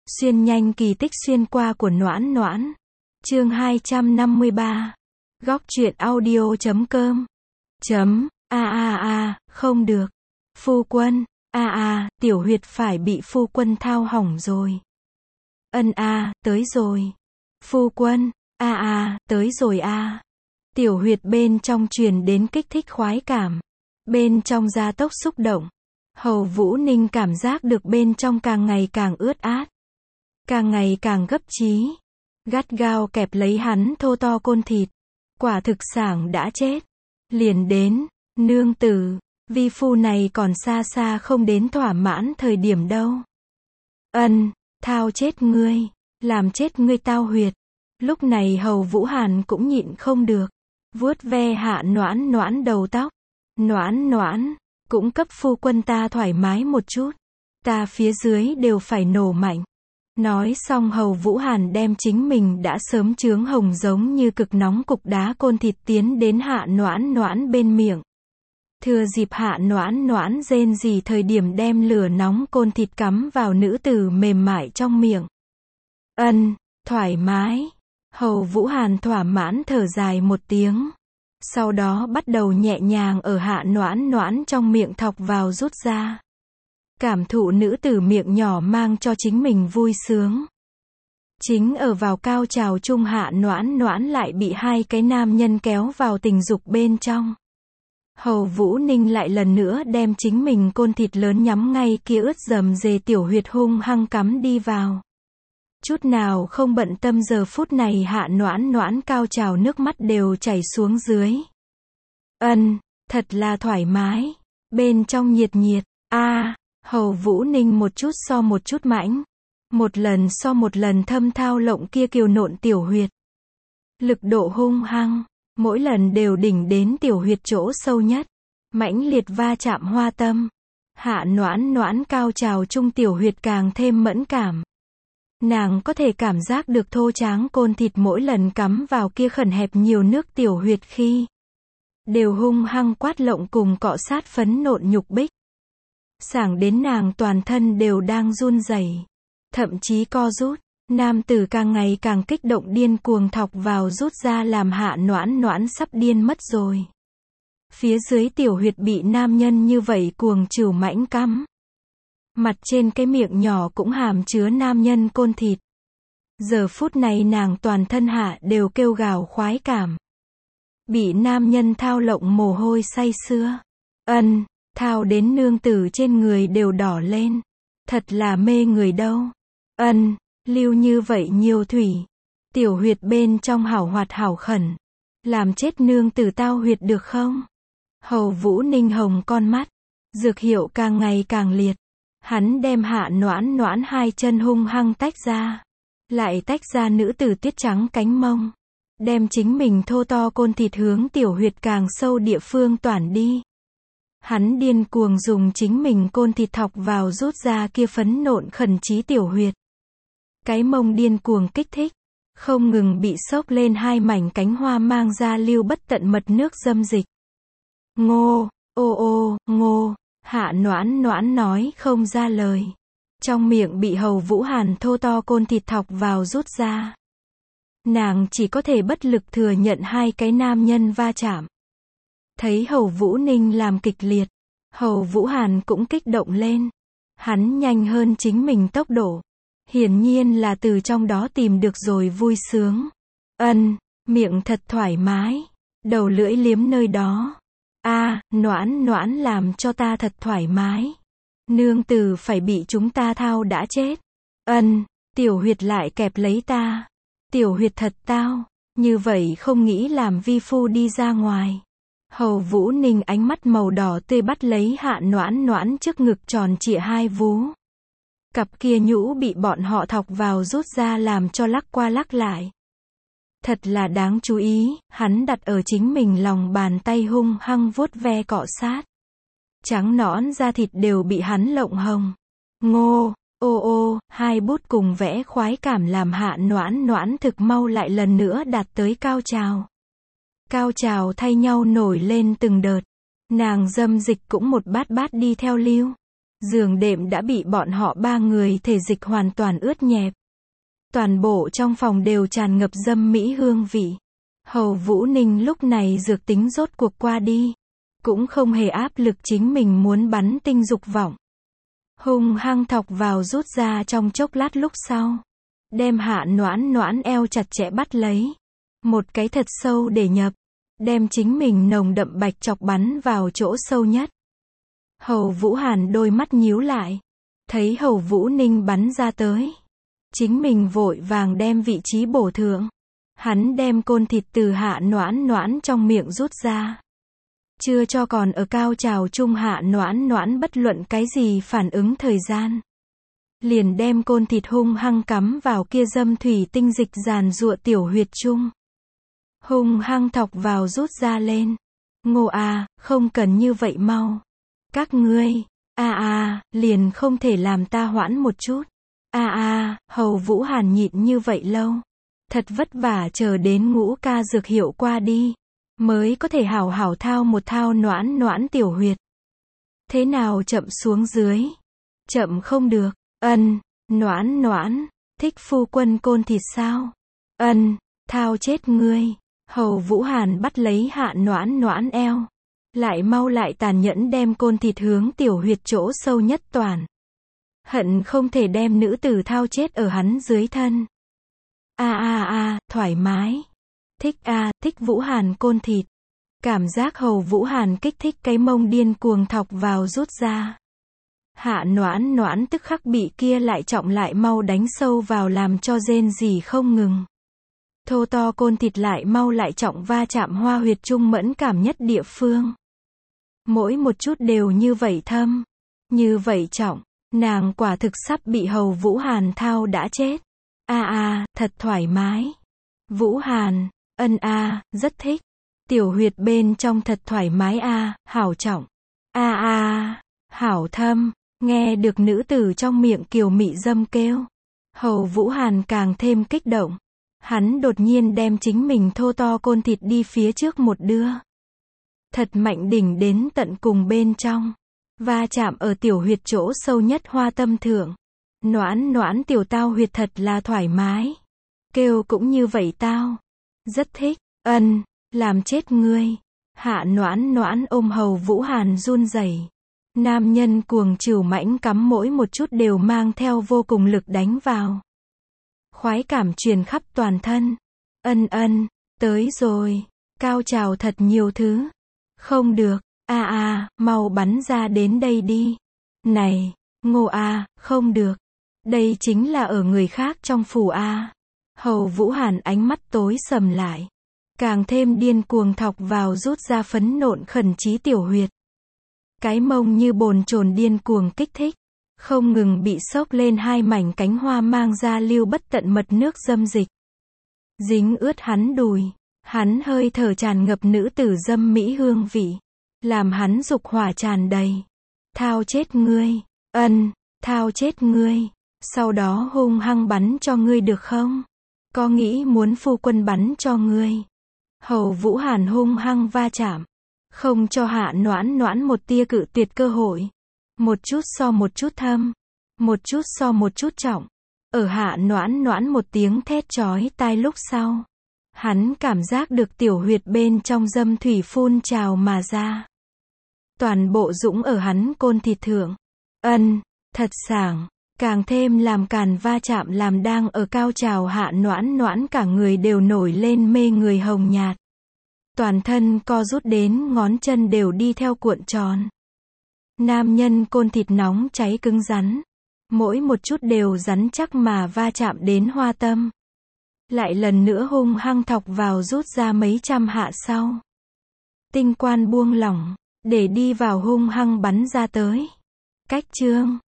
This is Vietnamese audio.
Xuyên nhanh kỳ tích xuyên qua của Noãn Noãn. Chương 253. Góc truyện audio.com. Không được. Phu quân, tiểu huyệt phải bị phu quân thao hỏng rồi. Tới rồi. Phu quân, tới rồi Tiểu huyệt bên trong truyền đến kích thích khoái cảm. Bên trong gia tốc xúc động. Hầu Vũ Ninh cảm giác được bên trong càng ngày càng ướt át. Càng ngày càng gấp trí. Gắt gao kẹp lấy hắn thô to côn thịt. Quả thực sảng đã chết. Liền đến, nương tử, vi phu này còn xa xa không đến thỏa mãn thời điểm đâu. Thao chết ngươi, làm chết ngươi tao huyệt. Lúc này Hầu Vũ Hàn cũng nhịn không được. Vuốt ve Hạ Noãn Noãn đầu tóc. Noãn Noãn, cũng cấp phu quân ta thoải mái một chút. Ta phía dưới đều phải nổ mạnh. Nói xong Hầu Vũ Hàn đem chính mình đã sớm chướng hồng giống như cực nóng cục đá côn thịt tiến đến Hạ Noãn Noãn bên miệng. Thừa dịp Hạ Noãn Noãn rên rỉ thời điểm đem lửa nóng côn thịt cắm vào nữ tử mềm mại trong miệng. Thoải mái. Hầu Vũ Hàn thỏa mãn thở dài một tiếng. Sau đó bắt đầu nhẹ nhàng ở Hạ Noãn Noãn trong miệng thọc vào rút ra. Cảm thụ nữ tử miệng nhỏ mang cho chính mình vui sướng. Chính ở vào cao trào chung Hạ Noãn Noãn lại bị hai cái nam nhân kéo vào tình dục bên trong. Hầu Vũ Ninh lại lần nữa đem chính mình côn thịt lớn nhắm ngay kia ướt rầm rề tiểu huyệt hung hăng cắm đi vào. Chút nào không bận tâm giờ phút này Hạ Noãn Noãn cao trào nước mắt đều chảy xuống dưới. Thật là thoải mái. Bên trong nhiệt nhiệt. Hầu Vũ Ninh một chút so một chút mãnh. Một lần so một lần thâm thao lộng kia kiều nộn tiểu huyệt. Lực độ hung hăng. Mỗi lần đều đỉnh đến tiểu huyệt chỗ sâu nhất. Mãnh liệt va chạm hoa tâm. Hạ Noãn Noãn cao trào chung tiểu huyệt càng thêm mẫn cảm. Nàng có thể cảm giác được thô tráng côn thịt mỗi lần cắm vào kia khẩn hẹp nhiều nước tiểu huyệt khi đều hung hăng quát lộng cùng cọ sát phấn nộn nhục bích. Sảng đến nàng toàn thân đều đang run rẩy, thậm chí co rút. Nam tử càng ngày càng kích động điên cuồng thọc vào rút ra làm Hạ Noãn Noãn sắp điên mất rồi. Phía dưới tiểu huyệt bị nam nhân như vậy cuồng trừu mãnh cắm. Mặt trên cái miệng nhỏ cũng hàm chứa nam nhân côn thịt. Giờ phút này nàng toàn thân hạ đều kêu gào khoái cảm. Bị nam nhân thao lộng mồ hôi say sưa. Thao đến nương tử trên người đều đỏ lên. Thật là mê người đâu. Lưu như vậy nhiều thủy. Tiểu huyệt bên trong hảo hoạt hảo khẩn. Làm chết nương tử tao huyệt được không? Hầu Vũ Ninh hồng con mắt. Dược hiệu càng ngày càng liệt. Hắn đem Hạ Noãn Noãn hai chân hung hăng tách ra. Lại tách ra nữ tử tuyết trắng cánh mông. Đem chính mình thô to côn thịt hướng tiểu huyệt càng sâu địa phương toản đi. Hắn điên cuồng dùng chính mình côn thịt thọc vào rút ra kia phấn nộn khẩn trí tiểu huyệt. Cái mông điên cuồng kích thích. Không ngừng bị xốc lên hai mảnh cánh hoa mang ra lưu bất tận mật nước dâm dịch. Ngô, ngô. Hạ Noãn Noãn nói không ra lời. Trong miệng bị Hầu Vũ Hàn thô to côn thịt thọc vào rút ra. Nàng chỉ có thể bất lực thừa nhận hai cái nam nhân va chạm. Thấy Hầu Vũ Ninh làm kịch liệt. Hầu Vũ Hàn cũng kích động lên. Hắn nhanh hơn chính mình tốc độ. Hiển nhiên là từ trong đó tìm được rồi vui sướng. Miệng thật thoải mái. Đầu lưỡi liếm nơi đó. Noãn Noãn làm cho ta thật thoải mái. Nương tử phải bị chúng ta thao đã chết. Tiểu huyệt lại kẹp lấy ta. Tiểu huyệt thật tao. Như vậy không nghĩ làm vi phu đi ra ngoài. Hầu Vũ Ninh ánh mắt màu đỏ tươi bắt lấy Hạ Noãn Noãn trước ngực tròn trịa hai vú. Cặp kia nhũ bị bọn họ thọc vào rút ra làm cho lắc qua lắc lại. Thật là đáng chú ý, hắn đặt ở chính mình lòng bàn tay hung hăng vuốt ve cọ sát. Trắng nõn da thịt đều bị hắn lộng hồng. Ngô, hai bút cùng vẽ khoái cảm làm Hạ Noãn Noãn thực mau lại lần nữa đạt tới cao trào. Cao trào thay nhau nổi lên từng đợt. Nàng dâm dịch cũng một bát bát đi theo lưu. Giường đệm đã bị bọn họ ba người thể dịch hoàn toàn ướt nhẹp. Toàn bộ trong phòng đều tràn ngập dâm mỹ hương vị. Hầu Vũ Ninh lúc này dược tính rốt cuộc qua đi. Cũng không hề áp lực chính mình muốn bắn tinh dục vọng. Hung hăng thọc vào rút ra trong chốc lát lúc sau. Đem Hạ Noãn Noãn eo chặt chẽ bắt lấy. Một cái thật sâu để nhập. Đem chính mình nồng đậm bạch chọc bắn vào chỗ sâu nhất. Hầu Vũ Hàn đôi mắt nhíu lại. Thấy Hầu Vũ Ninh bắn ra tới. Chính mình vội vàng đem vị trí bổ thượng. Hắn đem côn thịt từ Hạ Noãn Noãn trong miệng rút ra. Chưa cho còn ở cao trào chung Hạ Noãn Noãn bất luận cái gì phản ứng thời gian. Liền đem côn thịt hung hăng cắm vào kia dâm thủy tinh dịch giàn giụa tiểu huyệt chung. Hung hăng thọc vào rút ra lên. Ngô a, không cần như vậy mau. Các ngươi, liền không thể làm ta hoãn một chút. Hầu Vũ Hàn nhịn như vậy lâu. Thật vất vả chờ đến ngũ ca dược hiệu qua đi. Mới có thể hảo hảo thao một thao Noãn Noãn tiểu huyệt. Thế nào chậm xuống dưới? Chậm không được. Noãn Noãn, thích phu quân côn thịt sao? Thao chết ngươi. Hầu Vũ Hàn bắt lấy Hạ Noãn Noãn eo. Lại mau lại tàn nhẫn đem côn thịt hướng tiểu huyệt chỗ sâu nhất toàn. Hận không thể đem nữ tử thao chết ở hắn dưới thân. Thoải mái. Thích Vũ Hàn côn thịt. Cảm giác Hầu Vũ Hàn kích thích cái mông điên cuồng thọc vào rút ra. Hạ Noãn Noãn tức khắc bị kia lại trọng lại mau đánh sâu vào làm cho rên rỉ không ngừng. Thô to côn thịt lại mau lại trọng va chạm hoa huyệt trung mẫn cảm nhất địa phương. Mỗi một chút đều như vậy thâm. Như vậy trọng. Nàng quả thực sắp bị Hầu Vũ Hàn thao đã chết. Thật thoải mái. Vũ Hàn, rất thích. Tiểu huyệt bên trong thật thoải mái hảo trọng. Hảo thâm. Nghe được nữ tử trong miệng kiều mị dâm kêu. Hầu Vũ Hàn càng thêm kích động. Hắn đột nhiên đem chính mình thô to côn thịt đi phía trước một đưa. Thật mạnh đỉnh đến tận cùng bên trong. Va chạm ở tiểu huyệt chỗ sâu nhất hoa tâm thượng. Noãn Noãn tiểu tao huyệt thật là thoải mái. Kêu cũng như vậy tao. Rất thích. Làm chết ngươi. Hạ Noãn Noãn ôm Hầu Vũ Hàn run rẩy. Nam nhân cuồng trừu mãnh cắm mỗi một chút đều mang theo vô cùng lực đánh vào. Khoái cảm truyền khắp toàn thân. Tới rồi. Cao trào thật nhiều thứ. Không được. Mau bắn ra đến đây đi. Này, Ngô không được. Đây chính là ở người khác trong phủ Hầu Vũ Hàn ánh mắt tối sầm lại. Càng thêm điên cuồng thọc vào rút ra phấn nộn khẩn trí tiểu huyệt. Cái mông như bồn chồn điên cuồng kích thích. Không ngừng bị xốc lên hai mảnh cánh hoa mang ra lưu bất tận mật nước dâm dịch. Dính ướt hắn đùi. Hắn hơi thở tràn ngập nữ tử dâm mỹ hương vị. Làm hắn dục hỏa tràn đầy. Thao chết ngươi. Thao chết ngươi. Sau đó hung hăng bắn cho ngươi được không? Có nghĩ muốn phu quân bắn cho ngươi? Hầu Vũ Hàn hung hăng va chạm. Không cho Hạ Noãn Noãn một tia cự tuyệt cơ hội. Một chút so một chút thâm. Một chút so một chút trọng. Ở Hạ Noãn Noãn một tiếng thét chói tai lúc sau. Hắn cảm giác được tiểu huyệt bên trong dâm thủy phun trào mà ra. Toàn bộ dũng ở hắn côn thịt thượng. Thật sảng. Càng thêm làm càn va chạm làm đang ở cao trào Hạ Noãn Noãn cả người đều nổi lên mê người hồng nhạt. Toàn thân co rút đến ngón chân đều đi theo cuộn tròn. Nam nhân côn thịt nóng cháy cứng rắn. Mỗi một chút đều rắn chắc mà va chạm đến hoa tâm. Lại lần nữa hung hăng thọc vào rút ra mấy trăm hạ sau. Tinh quan buông lỏng. Để đi vào hung hăng bắn ra tới. Cách chương